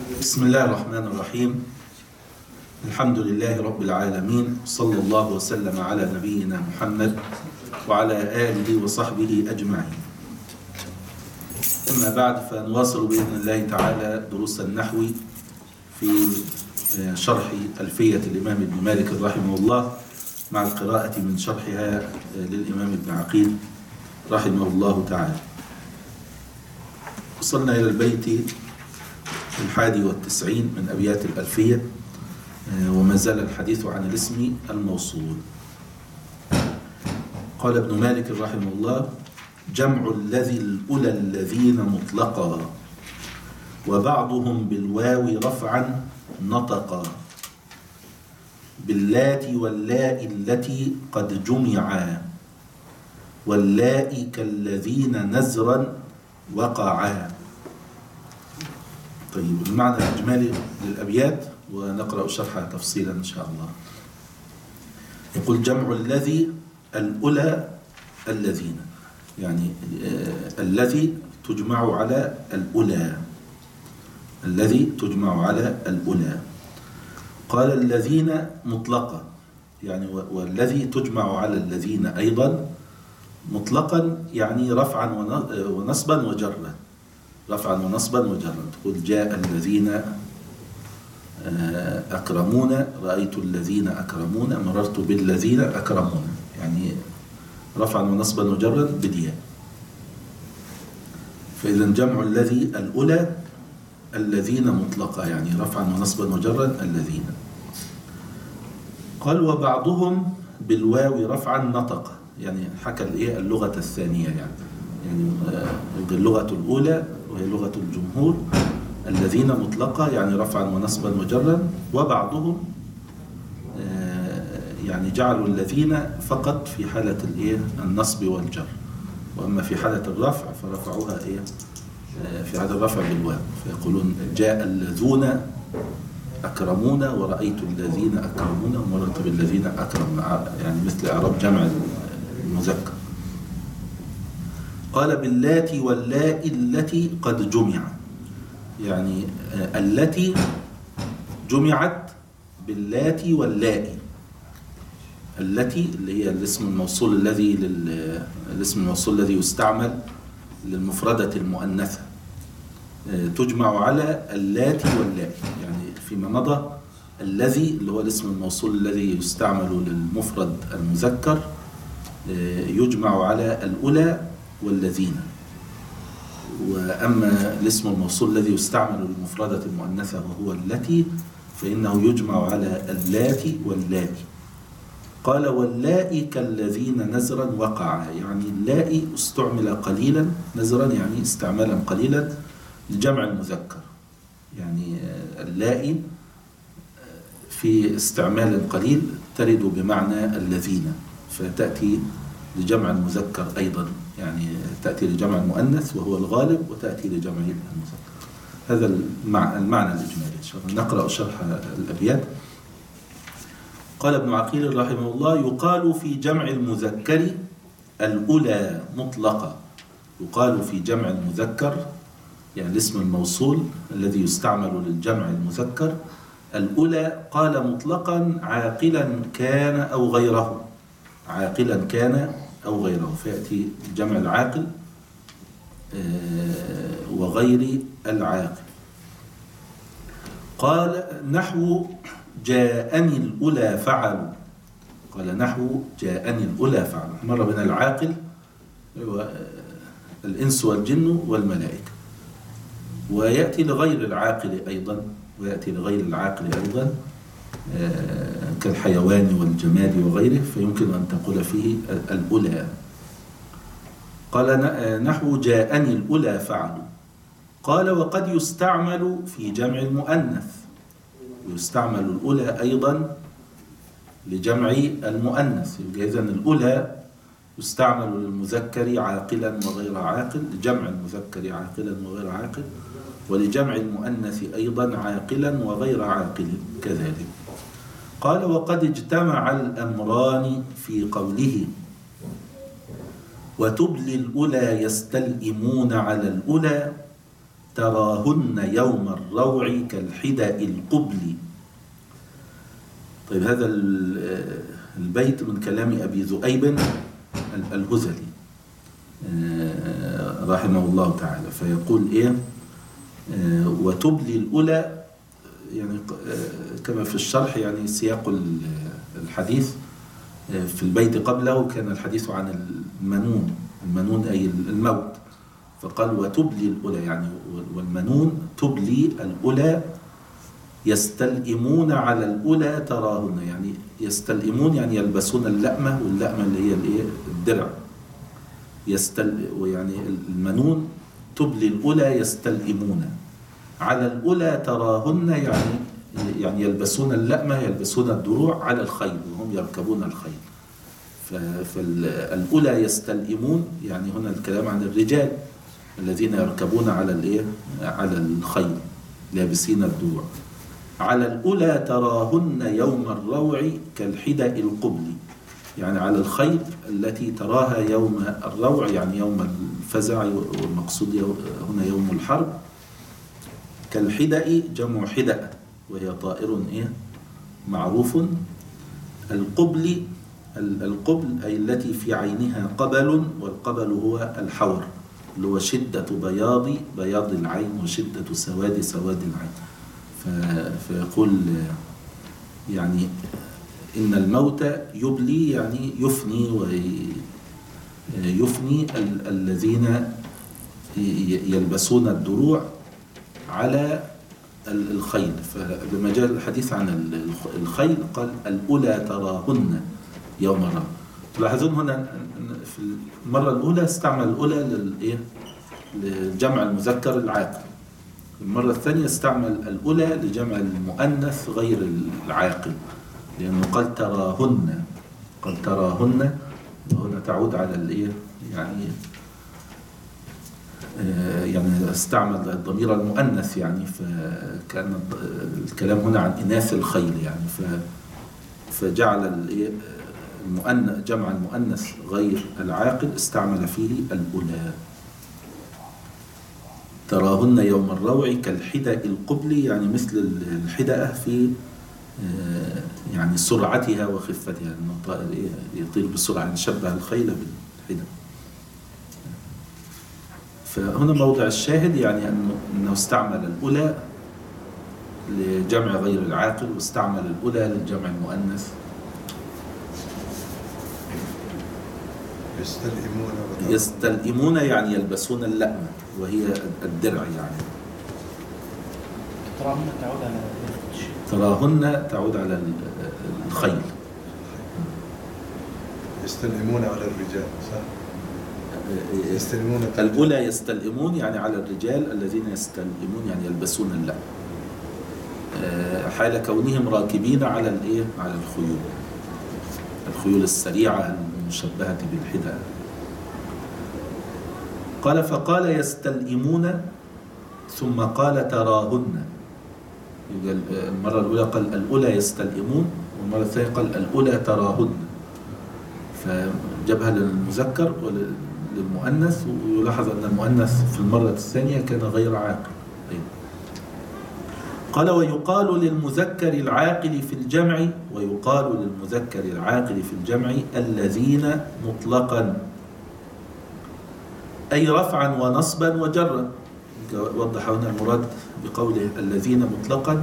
بسم الله الرحمن الرحيم. الحمد لله رب العالمين، صلى الله وسلم على نبينا محمد وعلى آله وصحبه أجمعين. أما بعد، فنواصل بإذن الله تعالى دروس النحو في شرح ألفية الإمام ابن مالك رحمه الله، مع القراءة من شرحها للإمام ابن عقيل رحمه الله تعالى. وصلنا إلى البيت 91 من أبيات الألفية، وما زال الحديث عن الاسم الموصول. قال ابن مالك رحمه الله: جمع الذي الأولى الذين مطلقا، وبعضهم بالواو رفعا نطقا، باللات واللاء التي قد جمعا، واللاء كالذين نزرا وقعا. طيب، المعنى الإجمالي للأبيات، ونقرأ شرحها تفصيلا إن شاء الله. يقول: جمع الذي الأولى الذين، يعني الذي تجمع على الأولى، الذي تجمع على الأولى. قال: الذين مطلقة، يعني والذي تجمع على الذين أيضا مطلقا، يعني رفعا ونصبا وجرا، رفعا ونصبا وجرا. تقول: جاء الذين أكرمون، رأيت الذين أكرمون، مررت بالذين أكرمون، يعني رفعا ونصبا وجرا بديا. فإذا جمع الذي الأولى الذين مطلقة، يعني رفعا ونصبا وجرا الذين. قال: وبعضهم بالواو رفعا نطق، يعني حكى اللغة الثانية، يعني اللغة الأولى وهي لغة الجمهور، الذين مطلقة يعني رفعا ونصبا وجرا. وبعضهم يعني جعلوا الذين فقط في حالة النصب والجر، وأما في حالة الرفع فرفعوها في حالة الرفع بالواو، فيقولون: جاء الذين أكرمون، ورأيت الذين أكرمون، ومررت بالذين أكرمون، يعني مثل إعراب جمع المذكر. قال: باللات واللاء التي قد جمع، يعني التي جمعت باللات واللاء. التي اللي هي الاسم الموصول الذي يستعمل للمفردة المؤنثة، تجمع على اللات واللاء. يعني فيما مضى الذي اللي هو الاسم الموصول الذي يستعمل للمفرد المذكر يجمع على الأولى والذين، وأما الاسم الموصول الذي يستعمل للمفردة المؤنثة وهو التي، فإنه يجمع على اللات واللاء. قال: واللاء كالذين نزرا وقعا، يعني اللاء استعمل قليلا، نزرا يعني استعمالا قليلا لجمع المذكر، يعني اللاء في استعمال قليل ترد بمعنى الذين، فتأتي لجمع المذكر أيضا، يعني تأتي لجمع المؤنث وهو الغالب، وتأتي لجمع المذكر. هذا المعنى الإجمالي. إن شاء الله نقرأ شرح الأبيات. قال ابن عقيل رحمه الله: يقال في جمع المذكر الأولى مطلقة. يقال في جمع المذكر، يعني الاسم الموصول الذي يستعمل للجمع المذكر، الأولى قال مطلقا عاقلا كان أو غيره، عاقلا كان أو غيره، فيأتي جمع العاقل وغير العاقل. قال: نحو جاءني الأولى فعلوا. قال: نحو جاءني الأولى فعلوا، مر بنا العاقل الإنس والجن والملائكة، ويأتي لغير العاقل أيضا، كالحيوان والجماد وغيره، فيمكن أن تقول فيه الأولى. قال: نحو جاءني الأولى فعلوا. قال: وقد يستعمل في جمع المؤنث، يستعمل الأولى أيضا لجمع المؤنث. إذن الأولى يستعمل للمذكر عاقلا وغير عاقل، لجمع المذكر عاقلا وغير عاقل، ولجمع المؤنث أيضا عاقلا وغير عاقل كذلك. قال: وقد اجتمع الأمران في قوله: وتبلي الأولى يستلئمون على الأولى، تراهن يوم الروع كالحدأ القبل. طيب هذا البيت من كلام أبي ذؤيب الهذلي رحمه الله تعالى، فيقول إيه؟ وتبلي الأولى، يعني كما في الشرح، يعني سياق الحديث في البيت قبله كان الحديث عن المنون أي الموت، فقال وتبلي الأولى، يعني والمنون تبلي الأولى يستلئمون على الأولى تراهن، يعني يستلئمون يعني يلبسون اللأمة، واللأمة اللي هي الايه؟ الدرع. يعني المنون تبلي الأولى يستلئمون على الأولى تراهن، يعني يلبسون اللأمة، يلبسون الدروع على الخيل وهم يركبون الخيل. فالأولى يستلئمون، يعني هنا الكلام عن الرجال الذين يركبون على الايه؟ على الخيل لابسين الدروع. على الأولى تراهن يوم الروع كالحدأ القبل، يعني على الخيل التي تراها يوم الروع، يعني يوم الفزع، والمقصود هنا يوم الحرب. كالحدأ جمع حدأ، وهي طائر إيه؟ معروف. القبل أي التي في عينها قبل، والقبل هو الحور، اللي هو شدة بياض العين وشدة سواد العين. فيقول يعني إن الموت يبلي، يعني يفني الذين يلبسون الدروع على الخيل. فلما جاء الحديث عن الخيل قال الأولى تراهن يوم الروع. تلاحظون هنا في المرة الأولى استعمل الأولى لجمع المذكر العاقل، المرة الثانية استعمل الأولى لجمع المؤنث غير العاقل، لأنه قال تراهن وهنا تعود على الإيه؟ يعني استعمل الضمير المؤنث، يعني فكان الكلام هنا عن إناث الخيل، يعني فجعل جمع المؤنث غير العاقل استعمل فيه الأولى. تراهن يوم الروع كالحدأ القبل، يعني مثل الحدأة في يعني سرعتها وخفتها، لأنه الطائر يطير بسرعة، يعني شبه الخيل بالحدأ. فهنا موضع الشاهد، يعني أنه استعمل الأولى لجمع غير العاقل، واستعمل الأولى لجمع المؤنث. يستلئمون يعني يلبسون اللأمة، وهي الدرع. يعني تراهن تعود على الخيل. يستلئمون على الرجال، صح؟ الأولى يستلئمون يعني على الرجال الذين يستلئمون، يعني يلبسون اللأمة حال كونهم راكبين على على الخيول السريعة المشبهة بالحدى. قال فقال يستلئمون ثم قال تراهن. المرة الأولى قال الأولى يستلئمون، والمرة الثانية قال الأولى تراهن، فجابها للمذكر وللمؤنث. ويلاحظ أن المؤنث في المرة الثانية كان غير عاقل. قال ويقال للمذكر العاقل في الجمع الذين مطلقا، أي رفعا ونصبا وجرا. وضح هنا المراد بقوله الذين مطلقا،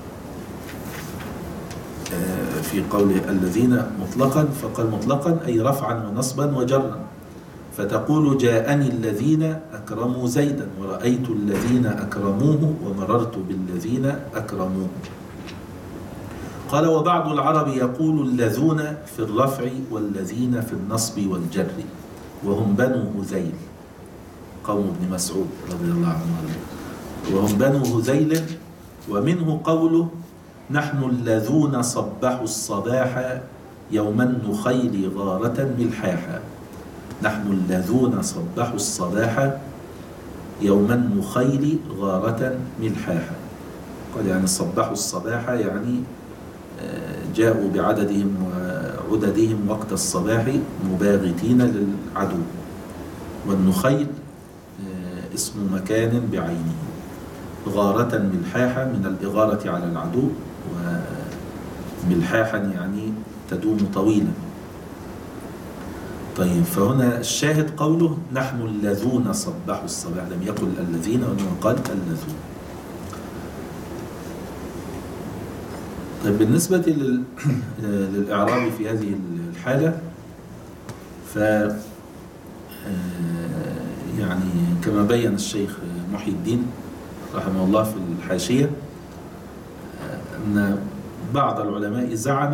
في قوله الذين مطلقا فقال مطلقا أي رفعا ونصبا وجرا، فتقول جاءني الذين أكرموا زيدا، ورأيت الذين أكرموه، ومررت بالذين أكرموه. قال وبعض العرب يقول الذون في الرفع والذين في النصب والجر، وهم بنو هذيل، قوم ابن مسعود رضي الله عنه، وهم بنو هذيل. ومنه قوله نحن الذون صبحوا الصباح يوم النخيل غارة ملحاحا. نحن الذون صبحوا الصباح يوم النخيل غارة ملحاحا. قال يعني صبحوا الصباح، يعني جاءوا بعددهم وعددهم وقت الصباح مباغتين للعدو. والنخيل اسم مكان بعينه. غارة ملحاحة من الإغارة على العدو، وملحاحا يعني تدوم طويلا. طيب، فهنا الشاهد قوله نحن الذون صبحوا الصباح، لم يقل الذين وإنما قال الذون. طيب، بالنسبة للإعراب في هذه الحالة، ف يعني كما بين الشيخ محي الدين رحمه الله في الحاشية، أن بعض العلماء زعم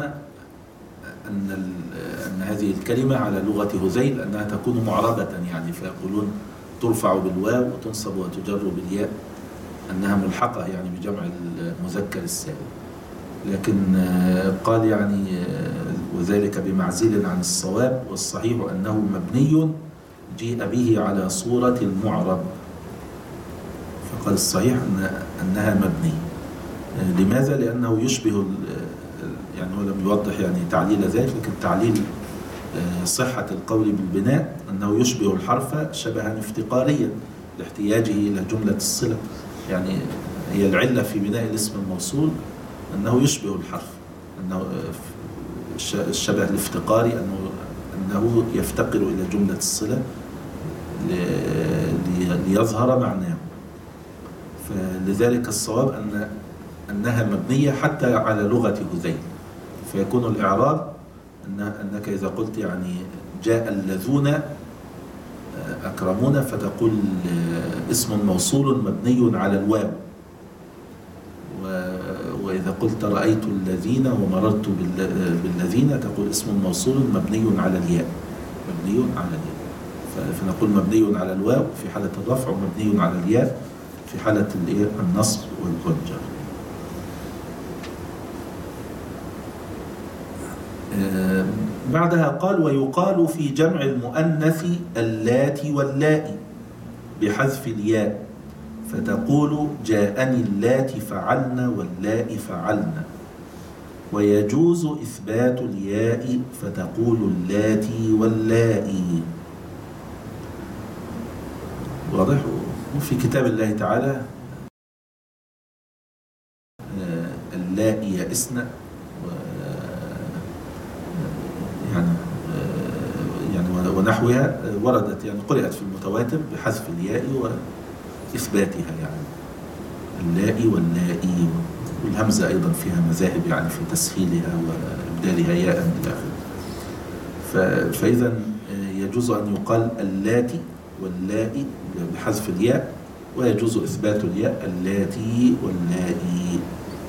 أن هذه الكلمة على لغة هذيل أنها تكون معربة، يعني فيقولون ترفع بالواو وتنصب وتجر بالياء، أنها ملحقة يعني بجمع المذكر السالم. لكن قال يعني وذلك بمعزل عن الصواب، والصحيح أنه مبني جيء به على صورة المعرب. فقال الصحيح أنها مبني. لماذا؟ لأنه يشبه، يعني هو لم يوضح يعني تعليل ذلك، لكن تعليل صحة القول بالبناء أنه يشبه الحرف شبها افتقاريا لاحتياجه إلى جملة الصلة. يعني هي العلة في بناء الاسم الموصول أنه يشبه الحرف، أنه الشبه الافتقاري أنه يفتقر إلى جملة الصلة ليظهر معناه. فلذلك الصواب أنها مبنية حتى على لغة هذيل. فيكون الإعراب أنك إذا قلت يعني جاء الذون أكرمون، فتقول اسم موصول مبني على الواو. وإذا قلت رأيت الذين ومررت بالذين، تقول اسم موصول مبني على الياء، مبني على الياء. فنقول مبني على الواو في حالة الرفع، ومبني على الياء في حالة النصب والجر. بعدها قال ويقال في جمع المؤنث اللاتي واللائي بحذف الياء، فتقول جاءني اللاتي فعلن واللائي فعلن. ويجوز إثبات الياء فتقول اللاتي واللائي. واضح؟ وفي كتاب الله تعالى اللائي يئسن، يعني ونحوها وردت، يعني قرأت في المتواتر بحذف الياء وإثباتها، يعني اللائي واللائي، والهمزة أيضا فيها مذاهب يعني في تسهيلها وإبدالها ياء من الآخر. فإذا يجوز أن يقال اللاتي واللائي بحذف الياء، ويجوز إثبات الياء اللاتي واللائي.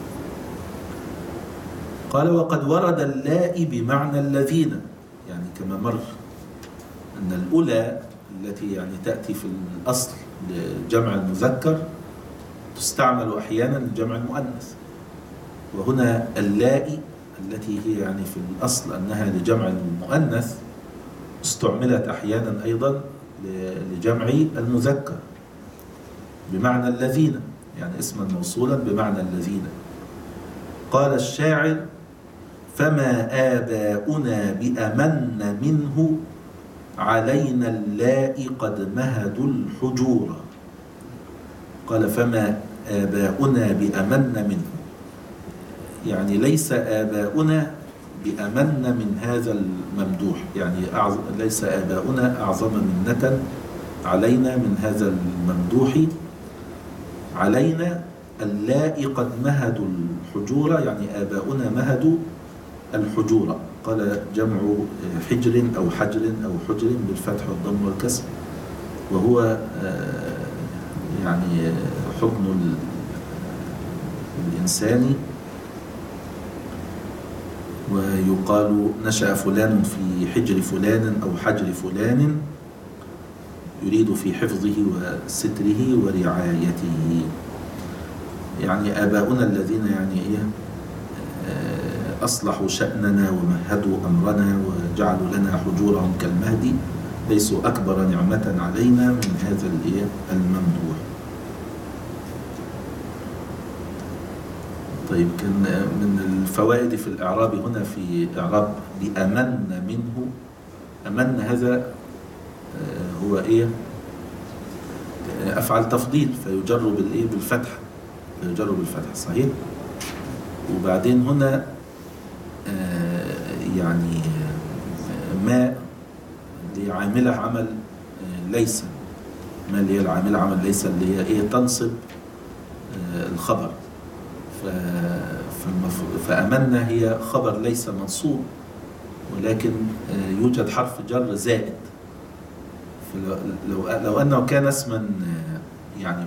قال وقد ورد اللائي بمعنى الذين، يعني كما مر أن الأولى التي يعني تأتي في الأصل لجمع المذكر تستعمل أحيانا لجمع المؤنث، وهنا اللائي التي هي يعني في الأصل أنها لجمع المؤنث استعملت أحيانا أيضا لجمع المذكر بمعنى الذين، يعني اسما موصولا بمعنى الذين. قال الشاعر فما آباؤنا بأمن منه علينا اللائي قد مهدوا الحجور. قال فما آباؤنا بأمن منه، يعني ليس آباؤنا بأمن من هذا الممدوح، يعني ليس آباؤنا أعظم منة علينا من هذا الممدوح. علينا اللائي قد مهدوا الحجور، يعني آباؤنا مهدوا الحجور. قال جمع حجر أو حجر أو حجر بالفتح والضم والكسر، وهو يعني حضن الإنسان. ويقال نشأ فلان في حجر فلان أو حجر فلان، يريد في حفظه وستره ورعايته. يعني آباؤنا الذين يعني أصلحوا شأننا ومهدوا أمرنا وجعلوا لنا حجورهم كالمهد، ليسوا أكبر نعمة علينا من هذا الممدوح. طيب، كان من الفوائد في الإعراب هنا في إعراب بأمن منه، أمن هذا هو أفعل تفضيل فيجر بالفتح، فيجر بالفتح صحيح. وبعدين هنا يعني ما اللي عاملة عمل ليس، ما اللي هي العاملة عمل ليس اللي هي تنصب الخبر. فأمنا هي خبر ليس منصوب، ولكن يوجد حرف جر زائد. لو أنه كان اسما يعني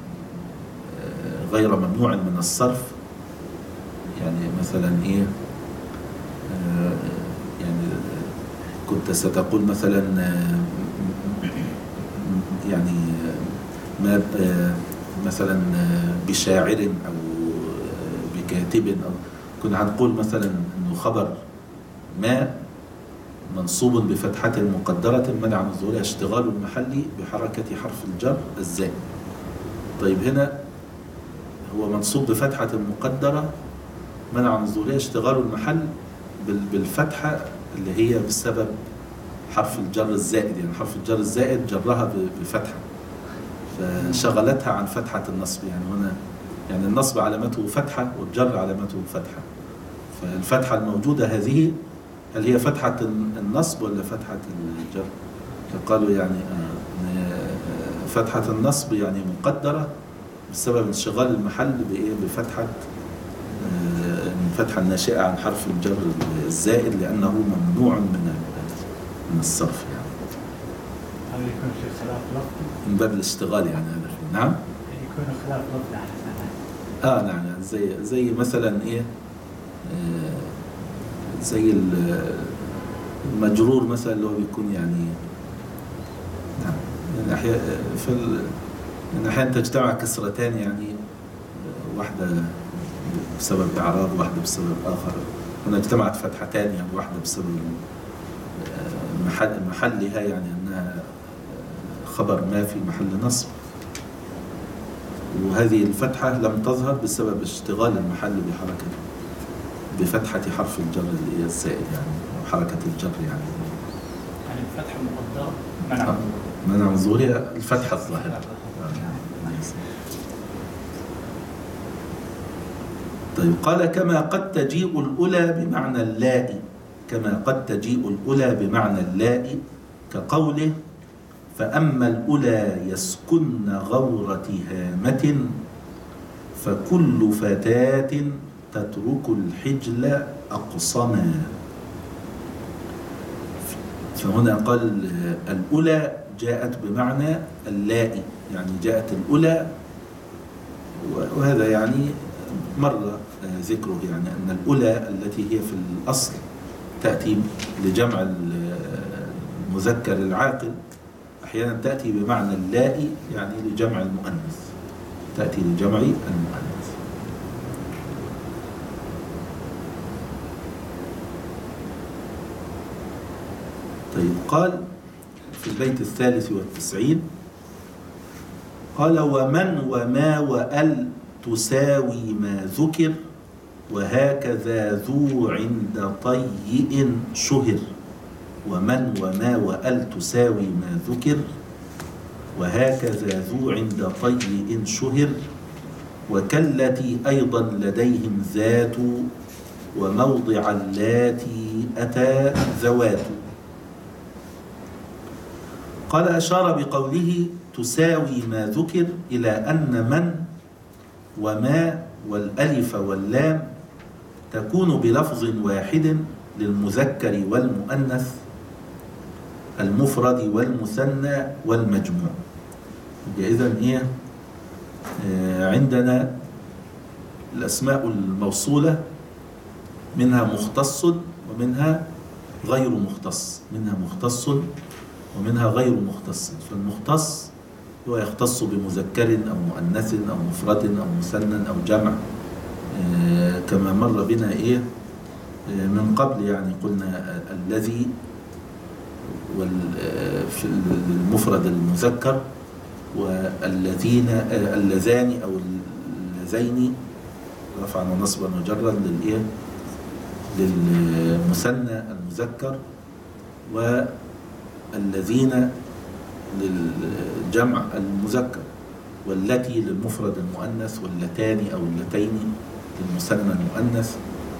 غير ممنوع من الصرف، يعني مثلا يعني كنت ستقول مثلا يعني ما مثلا بشاعر أو بكاتب، أو كنا هنقول مثلا أنه خبر ما منصوب بفتحة مقدرة منع من ظهورها اشتغال المحل بحركة حرف الجر الزائد. طيب هنا هو منصوب بفتحة مقدرة منع من ظهورها اشتغال المحل بالفتحة اللي هي بسبب حرف الجر الزائد، يعني حرف الجر الزائد جرها بفتحة فشغلتها عن فتحة النصب. يعني هنا يعني النصب علامته فتحة والجر علامته فتحة، فالفتحة الموجودة هذه هل هي فتحة النصب ولا فتحة الجر؟ فقالوا يعني فتحة النصب يعني مقدرة بسبب انشغال المحل بفتحة الفتحة الناشئة عن حرف الجر الزائد لأنه ممنوع من الصرف. يعني هل يكون في خلاف لفظي؟ من باب الاشتغال يعني هذا. نعم؟ يكون خلاف لفظي على نعم، يعني زي مثلا زي المجرور مثلا اللي هو بيكون يعني نعم، يعني أحيانا تجتمع كسرتان، يعني واحدة بسبب إعراب واحدة بسبب آخر. هنا اجتمعت فتحتان، يعني واحدة بسبب محلها، يعني أنها خبر ما في محل نصب، وهذه الفتحة لم تظهر بسبب اشتغال المحل بفتحة حرف الجر اللي هي الزائد، يعني حركة الجر. يعني الفتحة مقدرة منع من ظهورها الفتحة الظاهرة. طيب قال كما قد تجيء الأولى بمعنى اللاء، كما قد تجيء الأولى بمعنى اللاء كقوله فأما الأولى يسكن غور تهامة فكل فتاة تترك الحجل أقصما. فهنا قال الأولى جاءت بمعنى اللاء، يعني جاءت الأولى، وهذا يعني مر ذكره، يعني أن الأولى التي هي في الأصل تأتي لجمع المذكر العاقل، أحيانا تأتي بمعنى اللاء يعني لجمع المؤنث، تأتي لجمع المؤنث. طيب قال في البيت 93 قال ومن وما وأل تساوي ما ذكر وهكذا ذو عند طيء شهر. ومن وما وأل تساوي ما ذكر وهكذا ذو عند طيء شهر وكالتي أيضا لديهم ذات وموضع اللاتي أتى ذوات. قال أشار بقوله تساوي ما ذكر إلى أن من وما والألف واللام تكون بلفظ واحد للمذكر والمؤنث المفرد والمثنى والمجموع. إذن عندنا الأسماء الموصولة منها مختص ومنها غير مختص، منها مختص ومنها غير مختص. فالمختص هو يختص بمذكر أو مؤنث أو مفرد أو مثنى أو جمع، كما مر بنا من قبل. يعني قلنا الذي في المفرد المذكر، والذين اللذان أو اللذين رفعا ونصبا وجرا للمثنى المذكر، والذين للجمع المذكر. والتي للمفرد المؤنث، واللتان أو اللتين للمثنى المؤنث،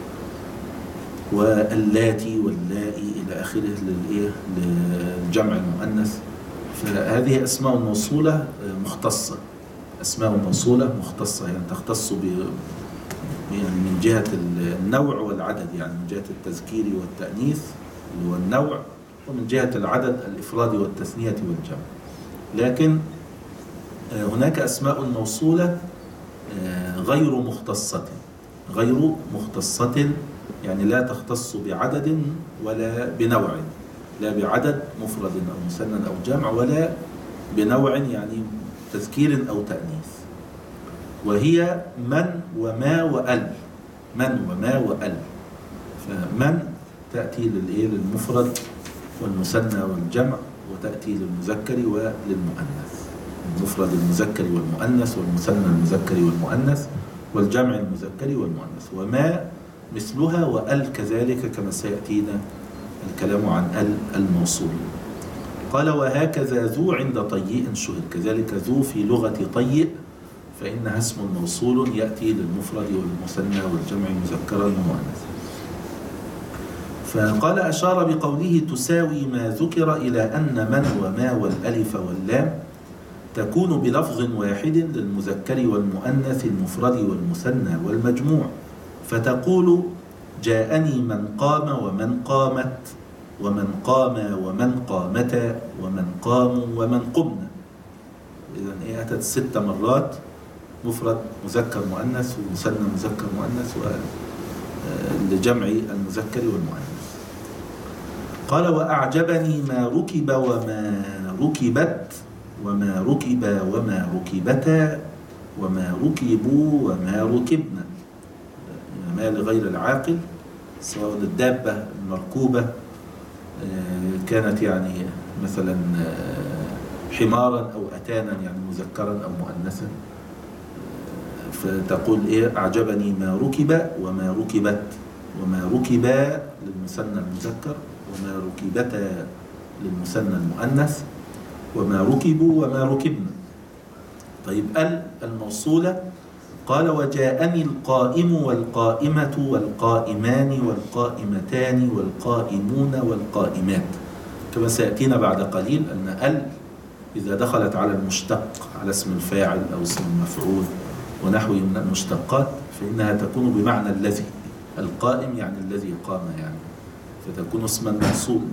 واللاتي واللائي إلى آخره للجمع المؤنث. فهذه أسماء موصولة مختصة، أسماء موصولة مختصة، يعني تختص يعني من جهة النوع والعدد، يعني من جهة التذكير والتأنيث اللي هو النوع، ومن جهة العدد الإفراد والتثنية والجمع. لكن هناك أسماء موصولة غير مختصة، يعني لا تختص بعدد ولا بنوع، لا بعدد مفرد أو مثنى أو جمع، ولا بنوع يعني تذكير أو تأنيث. وهي من وما وأل، من وما وأل. فمن تأتي للمفرد والمثنى والجمع، وتأتي للمذكر وللمؤنث، المفرد المذكر والمؤنث، والمثنى المذكر والمؤنث، والجمع المذكر والمؤنث. وما مثلها، وأل كذلك كما سيأتينا الكلام عن ال الموصول. قال وهكذا ذو عند طيء شهر، كذلك ذو في لغة طيء فإنها اسم موصول يأتي للمفرد والمثنى والجمع مذكرا ومؤنثا. فقال أشار بقوله تساوي ما ذكر إلى أن من وما والألف واللام تكون بلفظ واحد للمذكر والمؤنث المفرد والمثنى والمجموع، فتقول جاءني من قام ومن قامت ومن قام ومن قامتا ومن قاموا ومن قمنا. إذن أتت 6 مرات مفرد مذكر مؤنث ومثنى مذكر مؤنث ولجمع المذكر والمؤنث. قال وأعجبني ما ركب وما ركبت وما ركب وما ركبتا وما ركبوا وما ركبنا، ما لغير العاقل، سواء الدابة المركوبة كانت يعني مثلا حمارا أو أتانا يعني مذكرا أو مؤنثا، فتقول أعجبني ما ركب وما ركبت وما ركبا للمثنى المذكر وما ركبتا للمثنى المؤنث وما ركبوا وما ركبنا. طيب الموصولة قال وجاءني القائم والقائمة والقائمان والقائمتان والقائمون والقائمات، كما سيأتينا بعد قليل أن إذا دخلت على المشتق على اسم الفاعل أو اسم المفعول ونحوه من المشتقات فإنها تكون بمعنى الذي، القائم يعني الذي قام يعني، فتكون اسما موصولا.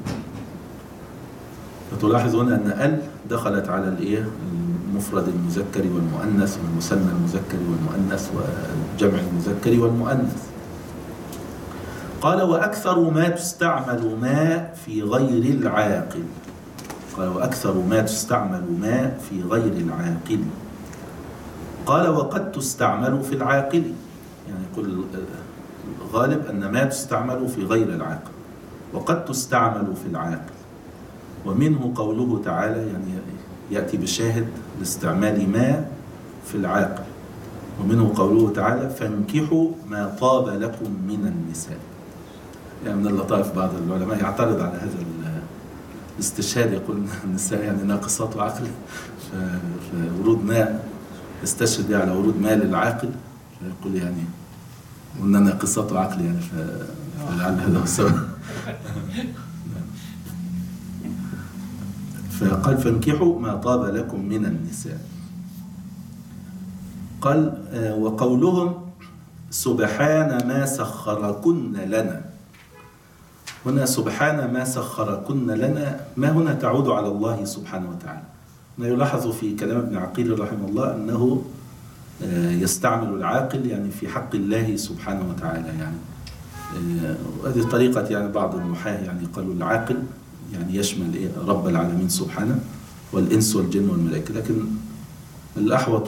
فتلاحظ هنا أن دخلت على المفرد المذكر والمؤنث والمثنى المذكر والمؤنث والجمع المذكر والمؤنث. قال وأكثر ما تستعمل ما في غير العاقل، قال وأكثر ما تستعمل ما في غير العاقل. قال وقد تستعمل في العاقل، يعني يقول الغالب أن ما تستعمل في غير العاقل وقد تستعمل في العاقل. ومنه قوله تعالى، يعني يأتي بشاهد لاستعمال ما في العاقل. ومنه قوله تعالى فانكحوا ما طاب لكم من النساء. يعني من اللطائف بعض العلماء يعترض على هذا الاستشهاد، يقول النساء يعني ناقصات عقل، فورود ماء يستشهد على ورود ماء للعاقل، فيقول يعني قلنا ناقصات عقل يعني، فلعل هذا هو السبب. فقال فانكحوا ما طاب لكم من النساء. قال وقولهم سبحان ما سخركن لنا، هنا سبحان ما سخركن لنا، ما هنا تعود على الله سبحانه وتعالى. ما يلاحظ في كلام ابن عقيل رحمه الله أنه يستعمل العاقل يعني في حق الله سبحانه وتعالى، يعني وهذه طريقة يعني بعض النحاة، يعني قالوا العاقل يعني يشمل رب العالمين سبحانه والإنس والجن والملائكة، لكن الأحوط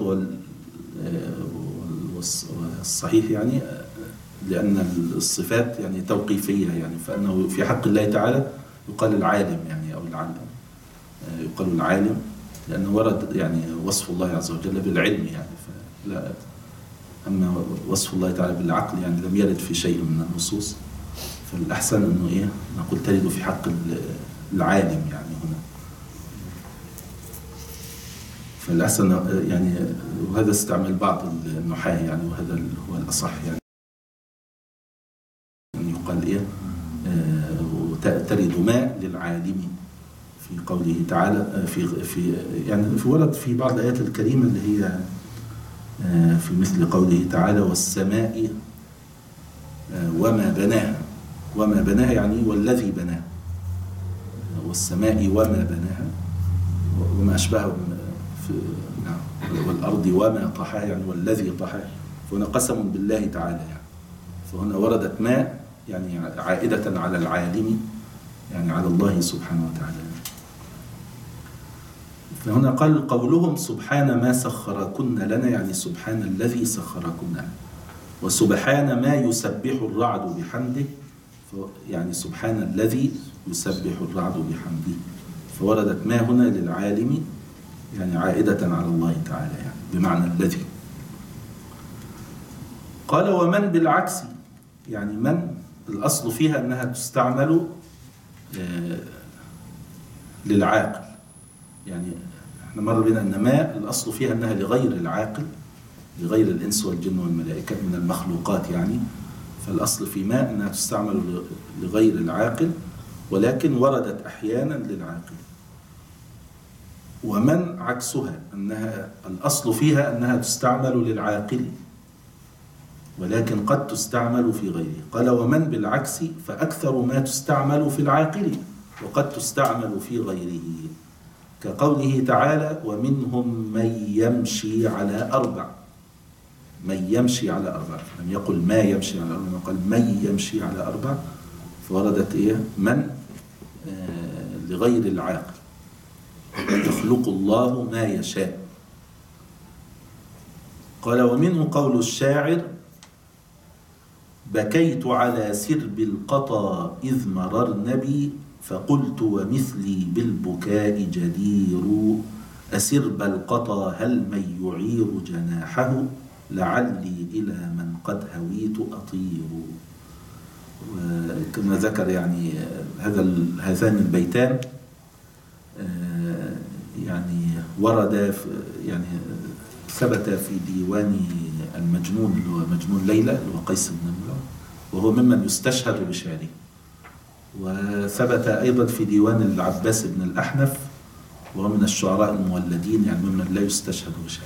والصحيح يعني لأن الصفات يعني توقيفية، يعني فأنه في حق الله تعالى يقال العالم يعني، أو العالم يقال العالم، لأنه ورد يعني وصف الله عز وجل بالعلم يعني، فلا. أما وصف الله تعالى بالعقل يعني لم يرد في شيء من النصوص، فالأحسن أنه نقول ترد في حق العالم يعني هنا. الأحسن يعني، وهذا استعمل بعض النحاة يعني، وهذا هو الأصح يعني، يقال إيه ترد ماء للعالم في قوله تعالى، في يعني في ورد في بعض الآيات الكريمة اللي هي في مثل قوله تعالى والسماء وما بناها. وما بناها يعني والذي بناها، والسماء وما بناها وما أشبهه والأرض وما طحاها يعني والذي طحاها. فهنا قسم بالله تعالى يعني، فهنا وردت ماء يعني عائدة على العالم يعني على الله سبحانه وتعالى. فهنا قال قولهم سبحان ما سخركن لنا يعني سبحان الذي سخركن لنا، وسبحان ما يسبح الرعد بحمده يعني سبحان الذي يسبح الرعد بحمده. فوردت ما هنا للعالم يعني عائدة على الله تعالى يعني بمعنى الذي. قال ومن بالعكس يعني من الأصل فيها أنها تستعمل للعاقل يعني، احنا مر بنا أن ما الأصل فيها أنها لغير العاقل، لغير الإنس والجن والملائكة من المخلوقات يعني، فالأصل في ما أنها تستعمل لغير العاقل، ولكن وردت أحيانا للعاقل. ومن عكسها أنها الأصل فيها أنها تستعمل للعاقل ولكن قد تستعمل في غيره. قال ومن بالعكس فأكثر ما تستعمل في العاقل وقد تستعمل في غيره، كقوله تعالى ومنهم من يمشي على أربع. من يمشي على أربع، لم يقل ما يمشي على أربع، قال من يمشي على أربع، فوردت إيه من لغير العاقل. يخلق الله ما يشاء. قال ومنه قول الشاعر بكيت على سرب القطا إذ مررن بي فقلت ومثلي بالبكاء جدير أسرب القطا هل من يعير جناحه لعلي إلى من قد هويت أطير. وكما ذكر يعني هذان البيتان يعني ورد يعني ثبت في ديوان المجنون اللي هو مجنون ليلى اللي هو قيس بن مروان، وهو ممن يستشهد بشعره. وثبت أيضا في ديوان العباس بن الأحنف وهو من الشعراء المولدين يعني ممن لا يستشهد بشعره،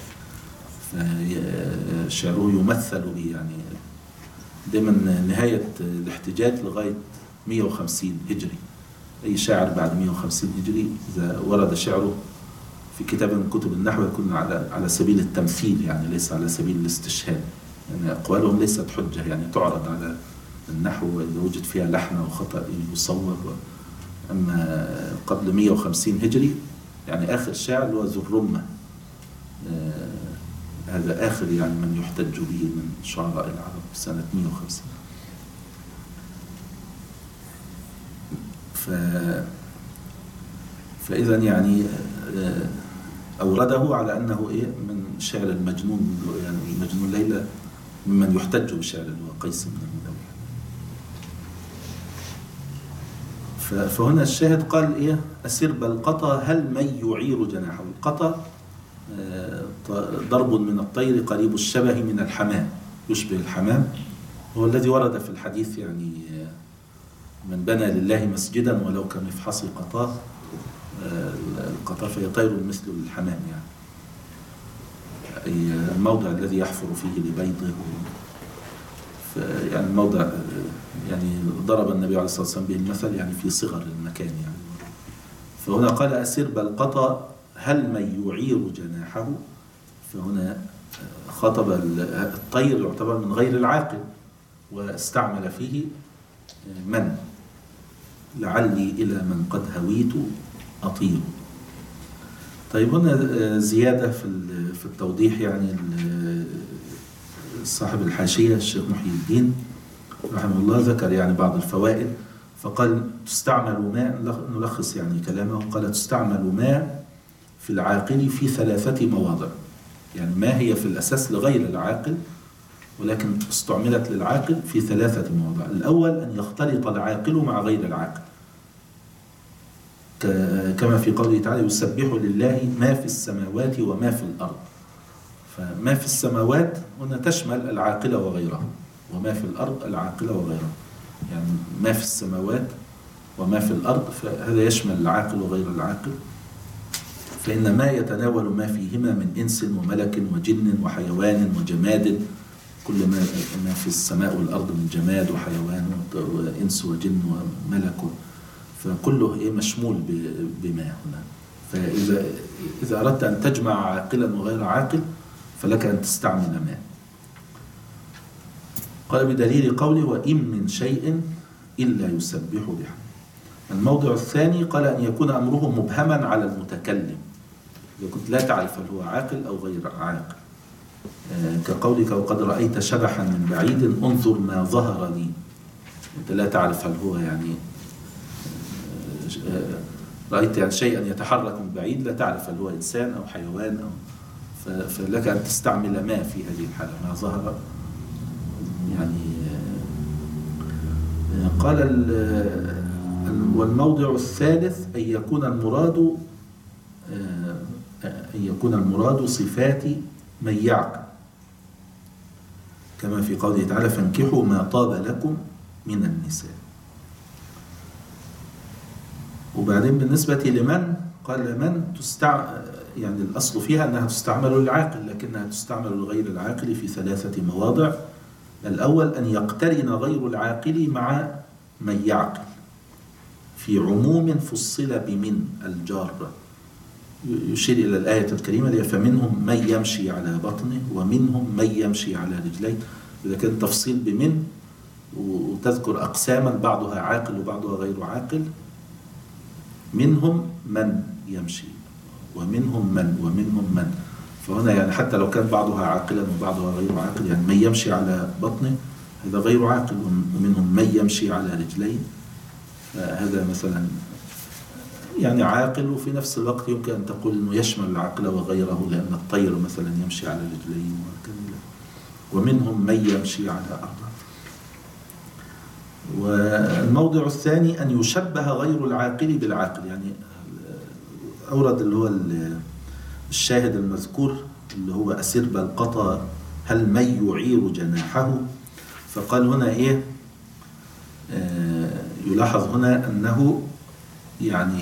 فشعره يمثل به يعني دائما نهاية الاحتجاج لغاية 150 هجري. أي شاعر بعد 150 هجري إذا ورد شعره في كتاب من كتب النحو يكون على سبيل التمثيل يعني ليس على سبيل الاستشهاد، يعني أقوالهم ليست حجة يعني تعرض على النحو وإذا وجد فيها لحن أو خطأ يصوب. أما قبل 150 هجري يعني آخر شاعر اللي هو ذو الرمة، هذا آخر يعني من يحتج به من شعراء العرب سنة 150. فإذا يعني أورده على أنه إيه من شعر المجنون يعني المجنون ليلى ممن يحتج بشعر اللي هو قيس بن مروان. فهنا الشاهد قال إيه أسرب القطا هل من يعير جناحه. القطا ضرب من الطير قريب الشبه من الحمام، يشبه الحمام، هو الذي ورد في الحديث يعني من بنى لله مسجدا ولو كمفحص قطاه، القطا فهي طير مثل الحمام يعني، أي الموضع الذي يحفر فيه لبيضه يعني الموضع يعني ضرب النبي عليه الصلاة والسلام به المثل يعني في صغر المكان يعني. فهنا قال أسرب القطا هل من يعير جناحه، فهنا خاطب الطير يعتبر من غير العاقل واستعمل فيه من لعلي إلى من قد هويت أطير. طيب هنا زيادة في التوضيح يعني صاحب الحاشية الشيخ محي الدين رحمه الله ذكر يعني بعض الفوائد، فقال تستعمل ما، نلخص يعني كلامه، قال تستعمل ما في العاقل في 3 مواضع. يعني ما هي في الأساس لغير العاقل ولكن استعملت للعاقل في 3 مواضع. الأول أن يختلط العاقل مع غير العاقل، كما في قوله تعالى يسبح لله ما في السماوات وما في الأرض. فما في السماوات هنا تشمل العاقل وغيره، وما في الأرض العاقل وغيره، يعني ما في السماوات وما في الأرض فهذا يشمل العاقل وغير العاقل. فإن ما يتناول ما فيهما من إنس وملك وجن وحيوان وجماد، كل ما في السماء والأرض من جماد وحيوان وإنس وجن وملك، فكله مشمول بما هنا. فإذا أردت أن تجمع عاقلا وغير عاقل فلك أن تستعمل ما. قال بدليل قوله وإن من شيء إلا يسبح بحمده. الموضع الثاني قال أن يكون أمره مبهما على المتكلم، إذا كنت لا تعرف هل هو عاقل أو غير عاقل، كقولك وقد رأيت شبحا من بعيد انظر ما ظهر لي. أنت لا تعرف هل هو يعني رأيت يعني شيئا يتحرك من بعيد، لا تعرف هل هو إنسان أو حيوان أو فلك أن تستعمل ما في هذه الحالة، ما ظهر يعني. قال والموضع الثالث أن يكون المراد صفات من يعقل، كما في قوله تعالى فانكحوا ما طاب لكم من النساء. وبعدين بالنسبة لمن قال من يعني الأصل فيها أنها تستعمل للعاقل، لكنها تستعمل لغير العاقل في 3 مواضع. الأول أن يقترن غير العاقل مع من يعقل في عموم فصل بمن الجارة، يشير إلى الآية الكريمة اللي فمنهم من يمشي على بطنه ومنهم من يمشي على رجليه. إذا كان تفصيل بمن وتذكر أقساما بعضها عاقل وبعضها غير عاقل، منهم من يمشي ومنهم من، فهنا يعني حتى لو كان بعضها عاقلا وبعضها غير عاقل، يعني من يمشي على بطنه هذا غير عاقل، ومنهم من يمشي على رجليه هذا مثلا يعني عاقل، وفي نفس الوقت يمكن أن تقول أنه يشمل العقل وغيره، لأن الطير مثلا يمشي على رجلين وكذا. ومنهم من يمشي على أربع. والموضع الثاني أن يشبه غير العاقل بالعاقل، يعني أورد اللي هو الشاهد المذكور اللي هو أسرب القطا هل من يعير جناحه. فقال هنا يلاحظ هنا أنه يعني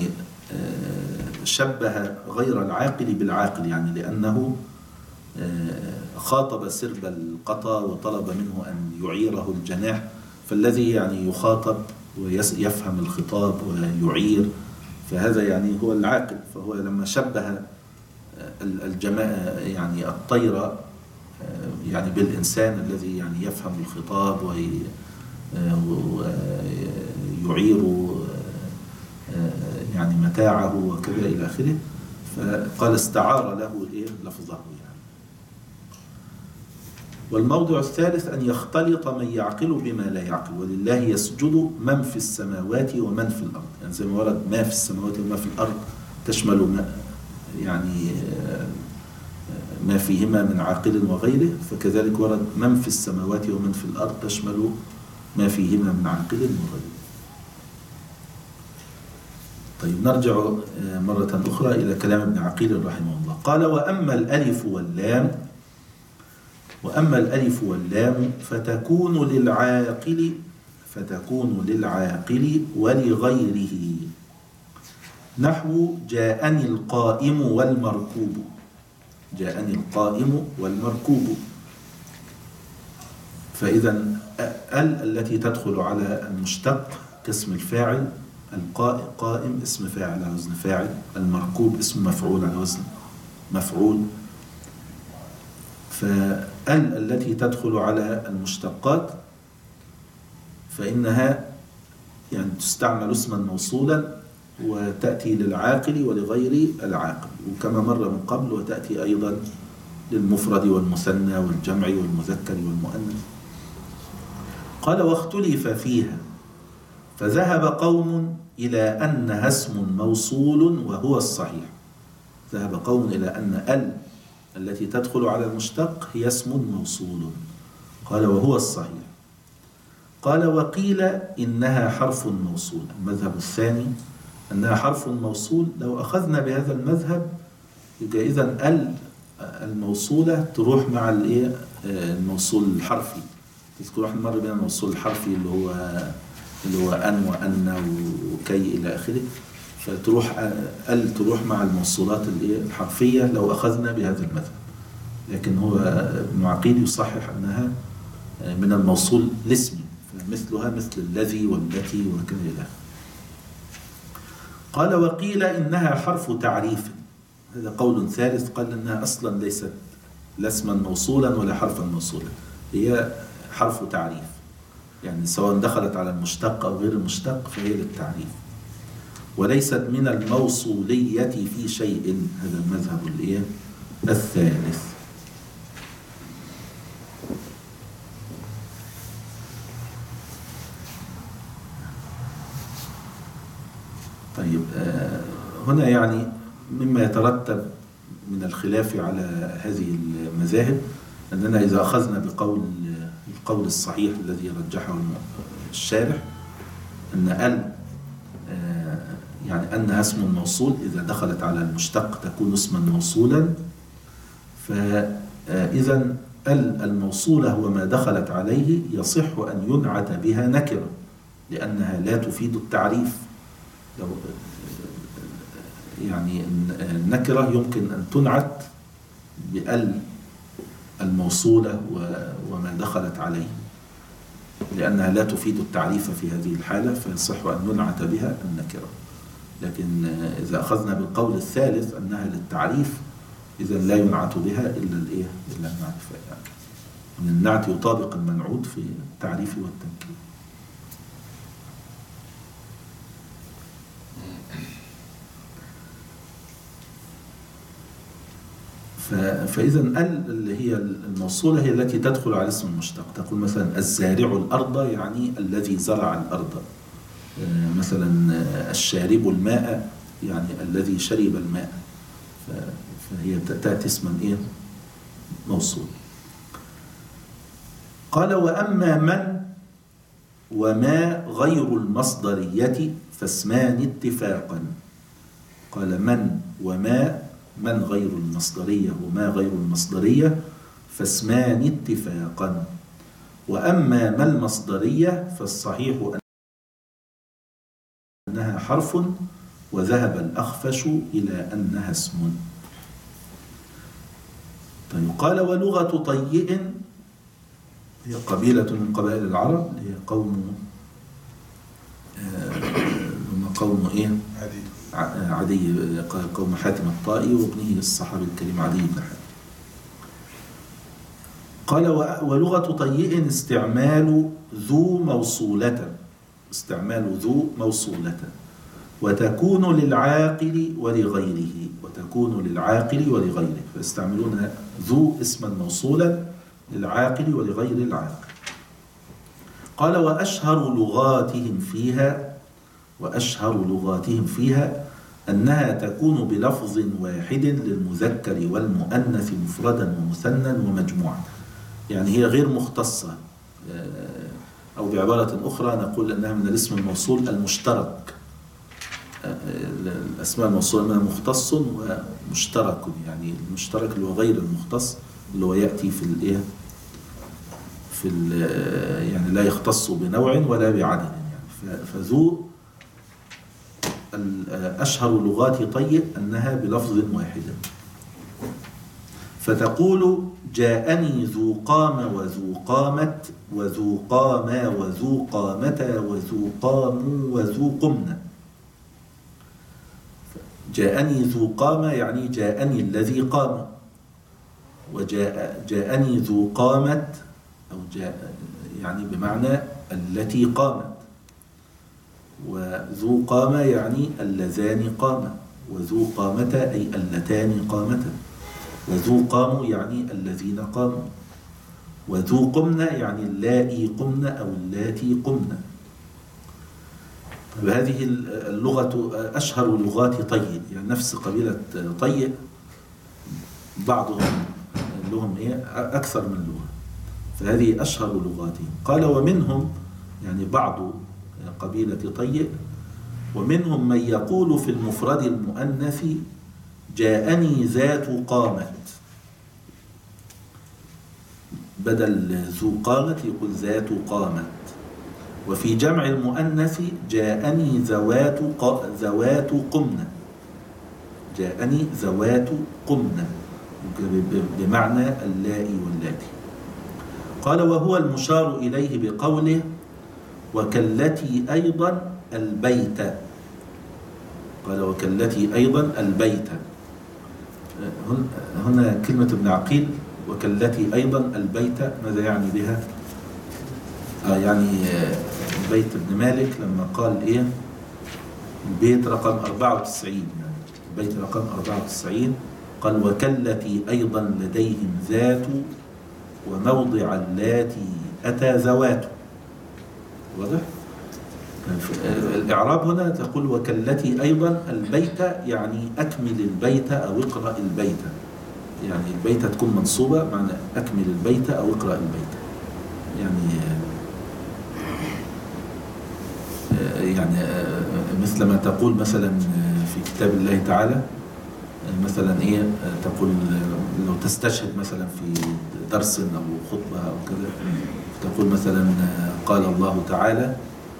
شبه غير العاقل بالعاقل، يعني لأنه خاطب سرب القطا وطلب منه أن يعيره الجناح، فالذي يعني يخاطب ويفهم الخطاب ويعير فهذا يعني هو العاقل. فهو لما شبه يعني الطير يعني بالإنسان الذي يعني يفهم الخطاب ويعير يعني متاعه وكذا إلى آخره، فقال استعار له لفظه يعني. والموضع الثالث أن يختلط من يعقل بما لا يعقل، ولله يسجد من في السماوات ومن في الأرض، يعني زي ما ورد ما في السماوات وما في الأرض تشمل يعني ما فيهما من عاقل وغيره، فكذلك ورد من في السماوات ومن في الأرض تشمل ما فيهما من عاقل وغيره. طيب نرجع مرة أخرى إلى كلام ابن عقيل رحمه الله. قال وأما الألف واللام فتكون للعاقل ولغيره، نحو جاءني القائم والمركوب. فإذا التي تدخل على المشتق كاسم الفاعل، القائم اسم فاعل على وزن فاعل، المركوب اسم مفعول على وزن مفعول. التي تدخل على المشتقات فإنها يعني تستعمل اسما موصولا وتأتي للعاقل ولغير العاقل، وكما مر من قبل وتأتي أيضا للمفرد والمثنى والجمع والمذكر والمؤنث. قال واختلف فيها فذهب قوم إلى أنها اسم موصول وهو الصحيح. ذهب قوم إلى أن التي تدخل على المشتق هي اسم موصول، قال وهو الصحيح. قال وقيل إنها حرف موصول. المذهب الثاني أنها حرف موصول، لو أخذنا بهذا المذهب يبقى إذن الموصولة تروح مع الموصول الحرفي. تذكروا احنا مر بين الموصول الحرفي اللي هو أن وأن وكي إلى آخره، فتروح تروح مع الموصولات الحرفية لو أخذنا بهذا المذهب. لكن هو ابن عقيل يصحح أنها من الموصول الاسمي، فمثلها مثل الذي والتي وكذا إلى آخره. قال وقيل إنها حرف تعريف، هذا قول ثالث، قال إنها أصلا ليست لا اسما موصولا ولا حرفا موصولا، هي حرف تعريف، يعني سواء دخلت على المشتق أو غير المشتق فهي للتعريف، وليست من الموصولية في شيء. هذا المذهب الثالث. طيب، هنا يعني مما يترتب من الخلاف على هذه المذاهب أننا إذا أخذنا القول الصحيح الذي رجحه الشارح أن يعني أنها اسم موصول، إذا دخلت على المشتق تكون اسما موصولا، فإذا الموصولة هو ما دخلت عليه يصح أن ينعت بها نكرة لأنها لا تفيد التعريف. يعني النكرة يمكن أن تنعت بأل الموصولة وما دخلت عليه لأنها لا تفيد التعريف في هذه الحالة، فيصح أن ينعت بها النكرة. لكن إذا أخذنا بالقول الثالث أنها للتعريف، إذا لا ينعت بها إلا المعرفة، يعني أن النعت يطابق المنعوت في التعريف والتنكير. فإذا اللي هي الموصولة هي التي تدخل على اسم المشتق. تقول مثلا الزارع الأرض، يعني الذي زرع الأرض. مثلا الشارب الماء، يعني الذي شرب الماء. فهي تأتي اسما موصول. قال وأما من وما غير المصدرية فاسمان اتفاقا. قال من وما، من غير المصدرية وما غير المصدرية فاسمان اتفاقا. وأما ما المصدرية فالصحيح أنها حرف، وذهب الأخفش إلى أنها اسم. طيب، قال ولغة طيء هي قبيلة من قبائل العرب، هي قوم عدي، قوم حاتم الطائي وابنه الصحابي الكريم عدي بن حاتم. قال ولغة طيء استعمال ذو موصولة، وتكون للعاقل ولغيره، فيستعملون ذو اسما موصولا للعاقل ولغير العاقل. قال وأشهر لغاتهم فيها أنها تكون بلفظ واحد للمذكر والمؤنث مفردا ومثنى ومجموعا، يعني هي غير مختصة، أو بعبارة أخرى نقول أنها من الاسم الموصول المشترك. الأسماء الموصولة منها مختص ومشترك، يعني المشترك اللي هو غير المختص اللي هو يأتي يعني لا يختص بنوع ولا بعدد. يعني فذو أشهر لغات طيء أنها بلفظ واحد. فتقول جاءني ذو قام وذو قامت وذو قاما وذو قامتا وذو قاموا وذو قمنا. جاءني ذو قام يعني جاءني الذي قام، وجاءني ذو قامت أو يعني بمعنى التي قامت، وذو قام يعني اللذان قاما، وذو قامتا أي اللتان قامتا، وذو قاموا يعني الذين قاموا، وذو قمنا يعني اللائي قمنا أو اللاتي قمنا. هذه اللغة أشهر لغات طيء، يعني نفس قبيلة طيء بعضهم لهم أكثر من لغة، فهذه أشهر لغاتهم. قال ومنهم يعني بعض قبيلة طيء ومنهم من يقول في المفرد المؤنث جاءني ذات قامت، بدل ذو قامت يقول ذات قامت. وفي جمع المؤنث جاءني ذوات قمنة، جاءني ذوات قمنة بمعنى اللائي واللاتي. قال وهو المشار إليه بقوله وكالتي أيضا البيت. قال وكالتي أيضا البيت. هنا كلمة ابن عقيل وكالتي أيضا البيت ماذا يعني بها؟ يعني بيت ابن مالك لما قال إيه البيت رقم 94، يعني البيت رقم 94 قال وكالتي أيضا لديهم ذات وموضع اللاتي أتى ذوات. واضح؟ الإعراب هنا تقول وكالتي أيضا البيت يعني أكمل البيت أو اقرأ البيت، يعني البيت تكون منصوبة معنى أكمل البيت أو اقرأ البيت، يعني مثل ما تقول مثلا في كتاب الله تعالى مثلا إيه تقول لو تستشهد مثلا في درس أو خطبة أو كذا تقول مثلا قال الله تعالى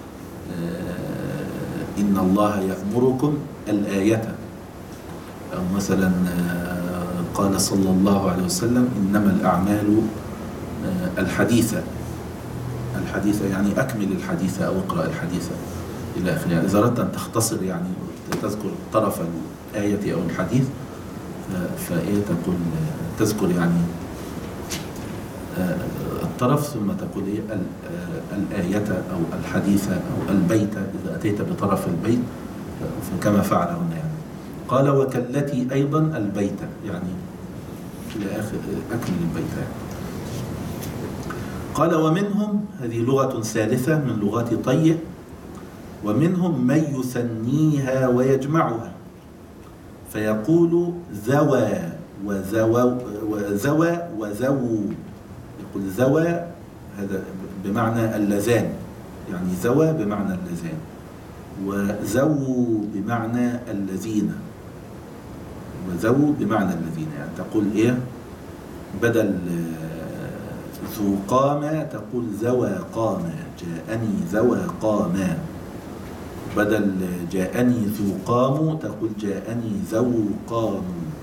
إن الله يأمركم الآية، أو مثلا قال صلى الله عليه وسلم إنما الأعمال الحديثة يعني أكمل الحديثة أو اقرأ الحديثة إلى آخره. يعني إذا أردت أن تختصر يعني تذكر طرف الآية أو الحديث فإيه تقول تذكر يعني الطرف ثم تقول إيه الآية أو الحديثة أو البيت إذا أتيت بطرف البيت فكما فعل هنا يعني. قال وكالتي أيضا البيت يعني إلى آخر أكمل البيت يعني. قال ومنهم هذه لغة ثالثة من لغات طي، ومنهم من يثنيها ويجمعها فيقول ذوى وذوى وذو، يقول ذوى هذا بمعنى اللذان يعني ذوى بمعنى اللذان، وذو بمعنى الذين، وذو بمعنى الذين يعني تقول إيه بدل ذو قامة تقول ذوى قامة، جاءني ذوى قامة، بدل جاءني ذو قام تقول جاءني ذو قام.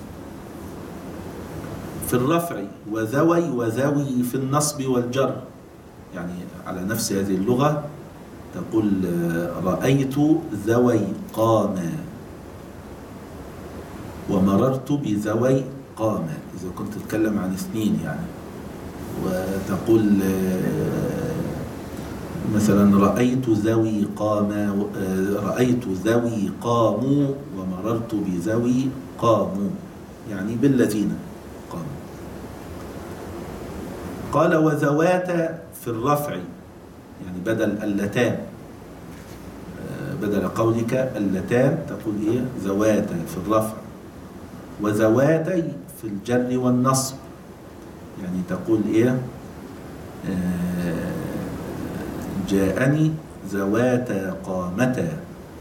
في الرفع وذوي وذوي في النصب والجر يعني على نفس هذه اللغة تقول رأيت ذوي قاما ومررت بذوي قاما إذا كنت تتكلم عن اثنين يعني. وتقول مثلا رأيت ذوي قاما رأيت ذوي قاموا ومررت بذوي قاموا يعني بالذين قاموا. قال وذوات في الرفع يعني بدل اللتان، بدل قولك اللتان تقول ايه ذوات في الرفع، وذواتي في الجر والنصب يعني تقول ايه جاءني ذواتا قامتا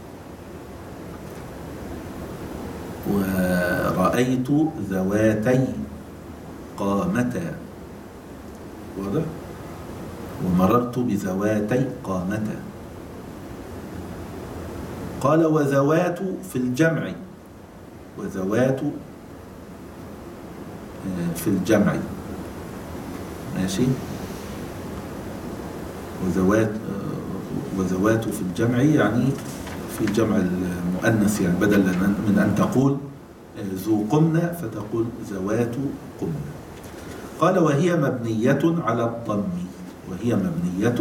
ورأيت ذواتي قامتا. واضح؟ ومررت بذواتي قامتا. قال وذوات في الجمع، وذوات في الجمع ماشي، وذوات في الجمع يعني في جمع المؤنث يعني بدل من أن تقول ذو قمنة فتقول ذوات قمنة. قال وهي مبنية على الضم، وهي مبنية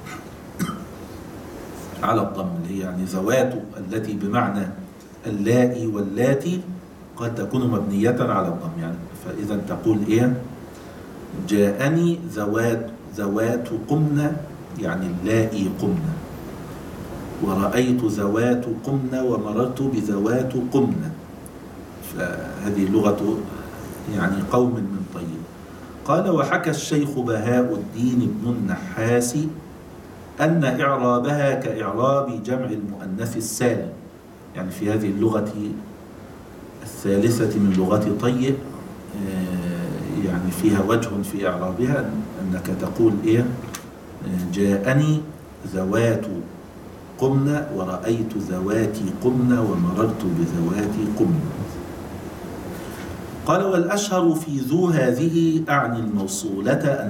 على الضم اللي هي يعني ذوات التي بمعنى اللائي واللاتي قد تكون مبنية على الضم يعني. فإذا تقول إيه جاءني ذوات قمنة يعني اللائي قمنة، ورأيت ذوات قمنة ومررت بذوات قمنة. فهذه لغة يعني قوم من طيب. قال وحكى الشيخ بهاء الدين بن النحاس أن إعرابها كإعراب جمع المؤنث السالم. يعني في هذه اللغة الثالثة من لغة طي يعني فيها وجه في إعرابها أنك تقول إيه؟ جاءني ذوات قمن ورأيت ذواتي قمن ومررت بذواتي قمن. قال والأشهر في ذو هذه أعني الموصولة أن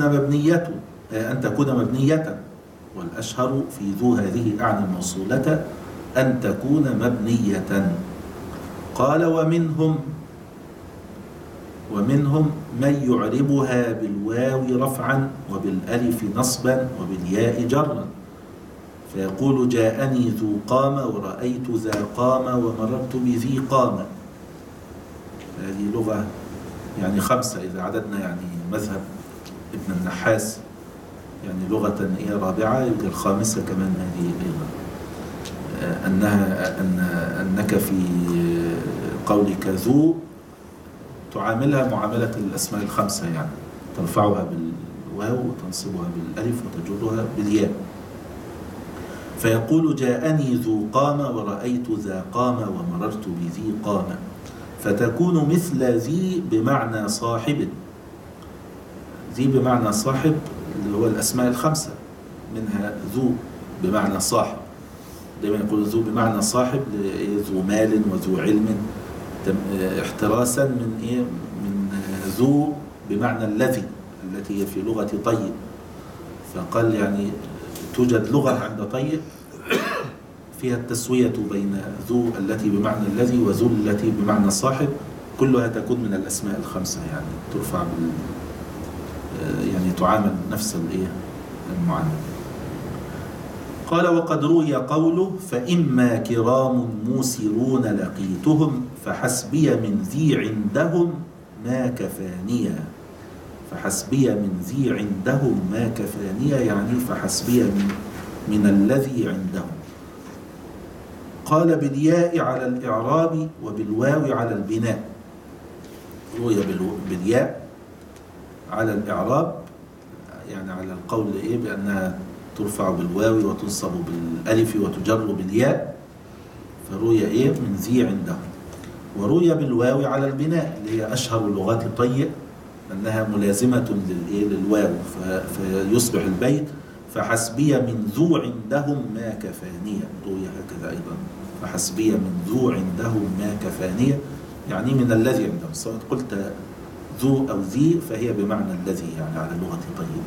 تكون مبنية والأشهر في ذو هذه أعني الموصولة أن تكون مبنية. قال ومنهم من يعربها بالواو رفعا وبالألف نصبا وبالياء جرا، فيقول جاءني ذو قامة ورأيت ذا قامة ومررت بذي قامة. هذه لغة يعني 5 إذا عددنا يعني مذهب ابن النحاس، يعني لغة رابعة، يبقى الخامسة كمان هذه أيضا أنك في قولك ذو تعاملها معاملة الأسماء ال5، يعني ترفعها بالواو وتنصبها بالألف وتجرها بالياء. فيقول جاءني ذو قامة ورأيت ذا قامة ومررت بذي قامة، فتكون مثل ذي بمعنى صاحب. ذي بمعنى صاحب اللي هو الأسماء ال5، منها ذو بمعنى صاحب، دائما يقول ذو بمعنى صاحب، ذو مال وذو علم، احتراسا من ذو بمعنى التي هي في لغة طيب. فقال يعني توجد لغة عند طيب فيها التسوية بين ذو التي بمعنى الذي وذو التي بمعنى صاحب، كلها تكون من الأسماء ال5، يعني ترفع يعني تعامل نفس المعاملة. قال وقد روي قوله فإما كرام موسرون لقيتهم فحسبي من ذي عندهم ما كفانيا. فحسبي من ذي عندهم ما كفانيا يعني فحسبي من الذي عندهم. قال بالياء على الإعراب وبالواو على البناء. روي بالياء على الإعراب يعني على القول بأنها ترفع بالواو وتنصب بالألف وتجر بالياء، فروي من ذي عندهم. وروي بالواو على البناء اللي هي أشهر لغات طي، أنها ملازمة للواو، فيصبح البيت فحسبي من ذو عندهم ما كفانية. روي هكذا أيضا فحسبي من ذو عندهم ما كفانية، يعني من الذي عندهم، سواء قلت ذو أو ذي فهي بمعنى الذي يعني على لغة طيب.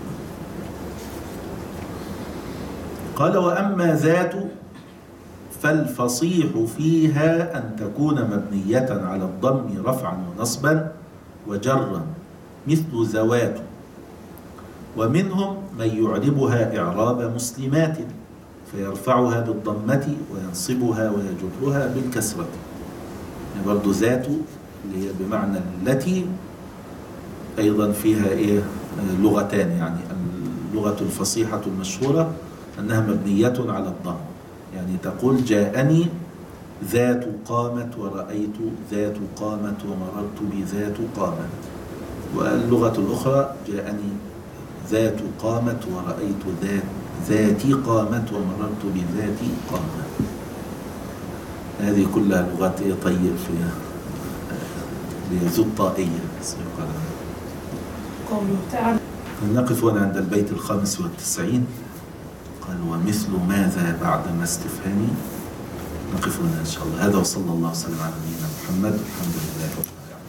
قال وأما ذات فالفصيح فيها أن تكون مبنية على الضم رفعا ونصبا وجرا مثل ذوات. ومنهم من يعربها إعراب مسلمات فيرفعها بالضمة وينصبها ويجرها بالكسرة. يعني برضو ذات اللي هي بمعنى التي أيضا فيها لغتان، يعني اللغة الفصيحة المشهورة أنها مبنية على الضم، يعني تقول جاءني ذات قامت ورأيت ذات قامت ومررت بذات قامت. واللغة الأخرى جاءني ذات قامت ورأيت ذاتي قامت ومررت بذاتي قامت. هذه كلها لغات طيب فيها ذو الطائية. قوله تعالى نقف هنا عند البيت 95. قال ومثل ماذا بعد ما استفهامي. نقف هنا إن شاء الله. هذا وصلى الله وسلم على نبينا محمد. الحمد لله.